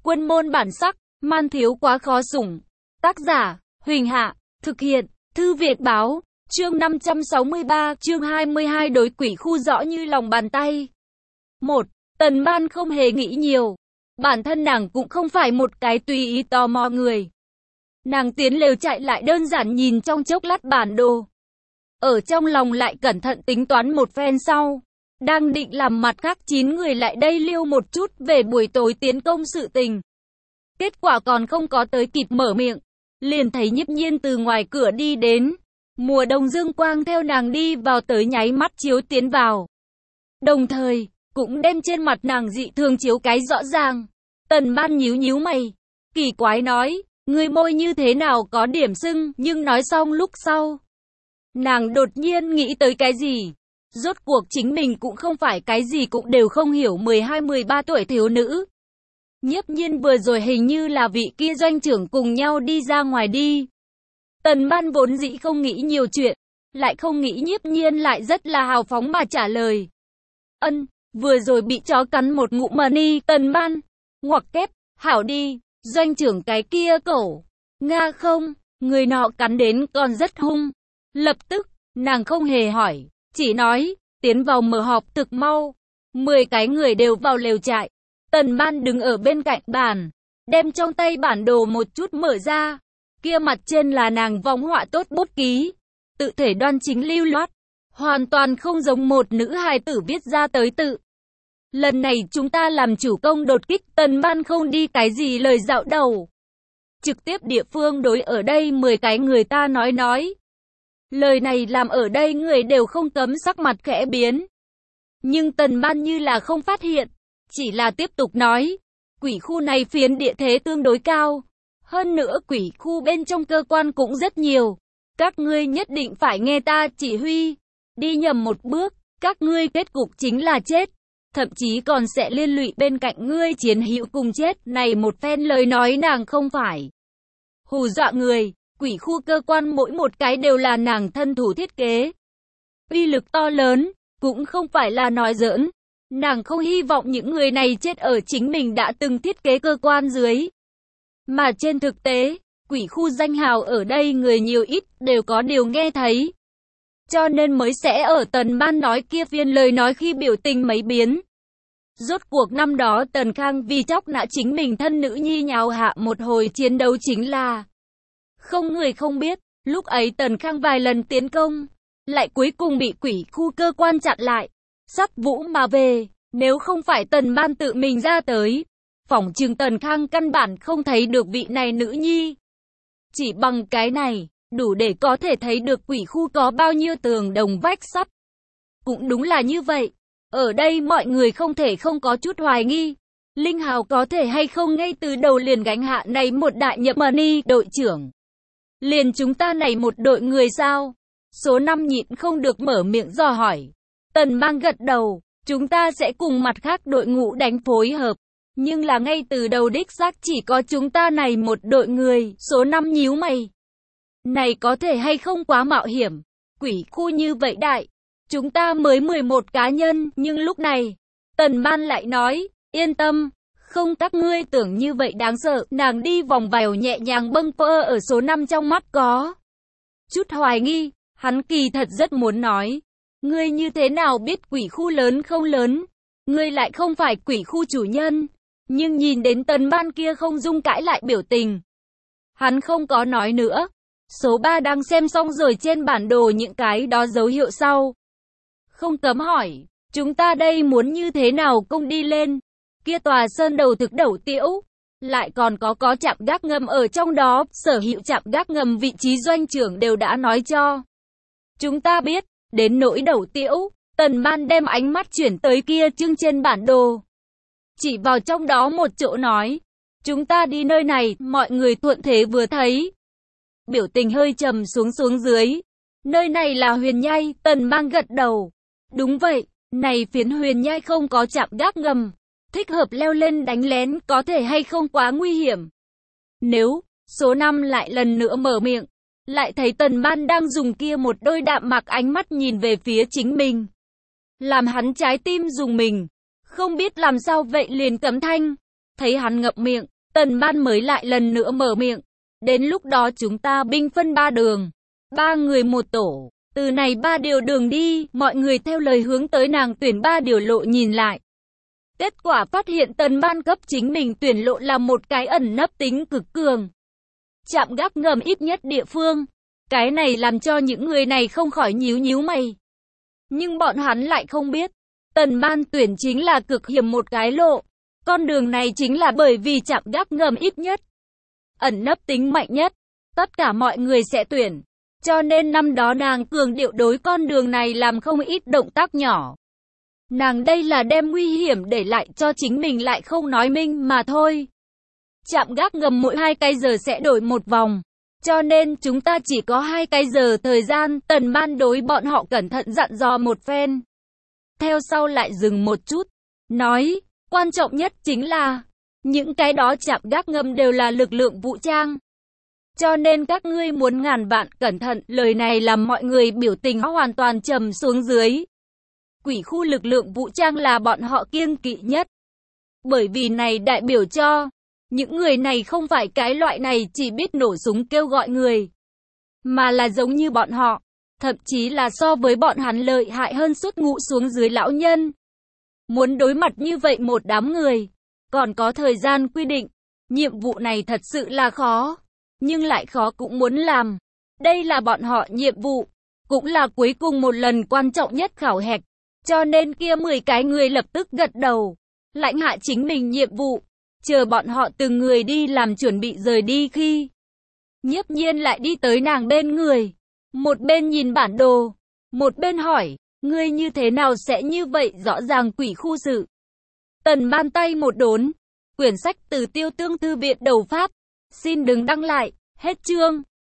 Quân môn bản sắc, man thiếu quá khó sủng. Tác giả, Huỳnh Hạ, thực hiện, Thư Việt Báo, chương 563, chương 22 đối quỷ khu rõ như lòng bàn tay. 1. Tần Ban không hề nghĩ nhiều. Bản thân nàng cũng không phải một cái tùy ý tò mò người. Nàng tiến lều chạy lại đơn giản nhìn trong chốc lát bản đồ. Ở trong lòng lại cẩn thận tính toán một phen sau. Đang định làm mặt khác 9 người lại đây liêu một chút về buổi tối tiến công sự tình. Kết quả còn không có tới kịp mở miệng. Liền thấy Nhiếp Nhiên từ ngoài cửa đi đến. Mùa đông dương quang theo nàng đi vào tới nháy mắt chiếu tiến vào. Đồng thời, cũng đem trên mặt nàng dị thường chiếu cái rõ ràng. Tần Ban nhíu nhíu mày. Kỳ quái nói, người môi như thế nào có điểm sưng, nhưng nói xong lúc sau. Nàng đột nhiên nghĩ tới cái gì? Rốt cuộc chính mình cũng không phải cái gì cũng đều không hiểu 12-13 tuổi thiếu nữ. Nhiếp Nhiên vừa rồi hình như là vị kia doanh trưởng cùng nhau đi ra ngoài đi. Tần Ban vốn dĩ không nghĩ nhiều chuyện, lại không nghĩ Nhiếp Nhiên lại rất là hào phóng mà trả lời. Ân, vừa rồi bị chó cắn một ngụm mà ni. Tần Ban, ngoặc kép, hảo đi, doanh trưởng cái kia cẩu. Nga không, người nọ cắn đến còn rất hung. Lập tức, nàng không hề hỏi, chỉ nói, tiến vào mở họp thực mau. 10 cái người đều vào lều trại. Tần Ban đứng ở bên cạnh bàn, đem trong tay bản đồ một chút mở ra. Kia mặt trên là nàng vòng họa tốt bút ký, tự thể đoan chính lưu loát, hoàn toàn không giống một nữ hài tử viết ra tới tự. Lần này chúng ta làm chủ công đột kích, Tần Ban không đi cái gì lời dạo đầu. Trực tiếp địa phương đối ở đây 10 cái người ta nói. Lời này làm ở đây người đều không cấm sắc mặt khẽ biến. Nhưng Tần Ban như là không phát hiện, chỉ là tiếp tục nói, quỷ khu này phiến địa thế tương đối cao. Hơn nữa quỷ khu bên trong cơ quan cũng rất nhiều. Các ngươi nhất định phải nghe ta chỉ huy. Đi nhầm một bước, các ngươi kết cục chính là chết. Thậm chí còn sẽ liên lụy bên cạnh ngươi chiến hữu cùng chết. Này một phen lời nói nàng không phải hù dọa người. Quỷ khu cơ quan mỗi một cái đều là nàng thân thủ thiết kế. Uy lực to lớn, cũng không phải là nói giỡn. Nàng không hy vọng những người này chết ở chính mình đã từng thiết kế cơ quan dưới. Mà trên thực tế, quỷ khu danh hào ở đây người nhiều ít đều có điều nghe thấy. Cho nên mới sẽ ở Tần Ban nói kia phiên lời nói khi biểu tình mấy biến. Rốt cuộc năm đó Tần Khang vì chóc nã chính mình thân nữ nhi nhào hạ một hồi chiến đấu chính là. Không người không biết, lúc ấy Tần Khang vài lần tiến công, lại cuối cùng bị quỷ khu cơ quan chặn lại. Sắp vũ mà về, nếu không phải Tần Ban tự mình ra tới. Phỏng chừng Tần Khang căn bản không thấy được vị này nữ nhi. Chỉ bằng cái này, đủ để có thể thấy được quỷ khu có bao nhiêu tường đồng vách sắt. Cũng đúng là như vậy. Ở đây mọi người không thể không có chút hoài nghi. Linh Hào có thể hay không ngay từ đầu liền gánh hạ này một đại nhậm mà ni đội trưởng. Liền chúng ta này một đội người sao? Số 5 nhịn không được mở miệng dò hỏi. Tần Ban gật đầu, chúng ta sẽ cùng mặt khác đội ngũ đánh phối hợp. Nhưng là ngay từ đầu đích xác chỉ có chúng ta này một đội người. Số 5 nhíu mày. Này có thể hay không quá mạo hiểm. Quỷ khu như vậy đại. Chúng ta mới 11 cá nhân. Nhưng lúc này, Tần Ban lại nói, yên tâm. Không các ngươi tưởng như vậy đáng sợ. Nàng đi vòng vào nhẹ nhàng bâng phơ ở số 5 trong mắt có chút hoài nghi. Hắn kỳ thật rất muốn nói. Ngươi như thế nào biết quỷ khu lớn không lớn? Ngươi lại không phải quỷ khu chủ nhân. Nhưng nhìn đến Tần Ban kia không dung cãi lại biểu tình. Hắn không có nói nữa. Số 3 đang xem xong rồi trên bản đồ những cái đó dấu hiệu sau. Không cấm hỏi, chúng ta đây muốn như thế nào công đi lên? Kia tòa sơn đầu thực đầu tiễu. Lại còn có trạm gác ngầm ở trong đó. Sở hữu trạm gác ngầm vị trí doanh trưởng đều đã nói cho chúng ta biết. Đến nỗi đầu tiễu, Tần Ban đem ánh mắt chuyển tới kia chương trên bản đồ. Chỉ vào trong đó một chỗ nói, chúng ta đi nơi này, mọi người thuận thế vừa thấy. Biểu tình hơi trầm xuống dưới. Nơi này là Huyền Nhai, Tần Ban gật đầu. Đúng vậy, này phiến Huyền Nhai không có trạm gác ngầm. Thích hợp leo lên đánh lén có thể hay không quá nguy hiểm. Nếu, số 5 lại lần nữa mở miệng, lại thấy Tần Ban đang dùng kia một đôi đạm mạc ánh mắt nhìn về phía chính mình. Làm hắn trái tim rùng mình. Không biết làm sao vậy liền cấm thanh. Thấy hắn ngậm miệng, Tần Ban mới lại lần nữa mở miệng. Đến lúc đó chúng ta binh phân 3 đường. 3 người một tổ. Từ này 3 điều đường đi, mọi người theo lời hướng tới nàng tuyển 3 điều lộ nhìn lại. Kết quả phát hiện Tần Ban cấp chính mình tuyển lộ là một cái ẩn nấp tính cực cường. Trạm gác ngầm ít nhất địa phương. Cái này làm cho những người này không khỏi nhíu nhíu mày. Nhưng bọn hắn lại không biết. Tần Ban tuyển chính là cực hiểm một cái lộ. Con đường này chính là bởi vì trạm gác ngầm ít nhất. Ẩn nấp tính mạnh nhất. Tất cả mọi người sẽ tuyển. Cho nên năm đó nàng cường điệu đối con đường này làm không ít động tác nhỏ. Nàng đây là đem nguy hiểm để lại cho chính mình lại không nói minh mà thôi. Trạm gác ngầm mỗi 2 cái giờ sẽ đổi một vòng. Cho nên chúng ta chỉ có 2 cái giờ thời gian. Tần Ban đối bọn họ cẩn thận dặn dò một phen. Theo sau lại dừng một chút. Nói, quan trọng nhất chính là những cái đó trạm gác ngầm đều là lực lượng vũ trang. Cho nên các ngươi muốn ngàn vạn cẩn thận. Lời này làm mọi người biểu tình hoàn toàn trầm xuống dưới. Quỷ khu lực lượng vũ trang là bọn họ kiêng kỵ nhất. Bởi vì này đại biểu cho những người này không phải cái loại này chỉ biết nổ súng kêu gọi người. Mà là giống như bọn họ. Thậm chí là so với bọn hắn lợi hại hơn suốt ngụ xuống dưới lão nhân. Muốn đối mặt như vậy một đám người. Còn có thời gian quy định. Nhiệm vụ này thật sự là khó. Nhưng lại khó cũng muốn làm. Đây là bọn họ nhiệm vụ. Cũng là cuối cùng một lần quan trọng nhất khảo hạch. Cho nên kia 10 cái người lập tức gật đầu. Lãnh hạ chính mình nhiệm vụ. Chờ bọn họ từng người đi làm chuẩn bị rời đi khi. Nhiếp Nhiên lại đi tới nàng bên người. Một bên nhìn bản đồ. Một bên hỏi. Ngươi như thế nào sẽ như vậy rõ ràng quỷ khu sự. Tần Ban tay một đốn. Quyển sách từ Tiêu Tương Thư viện đầu Pháp. Xin đừng đăng lại. Hết chương.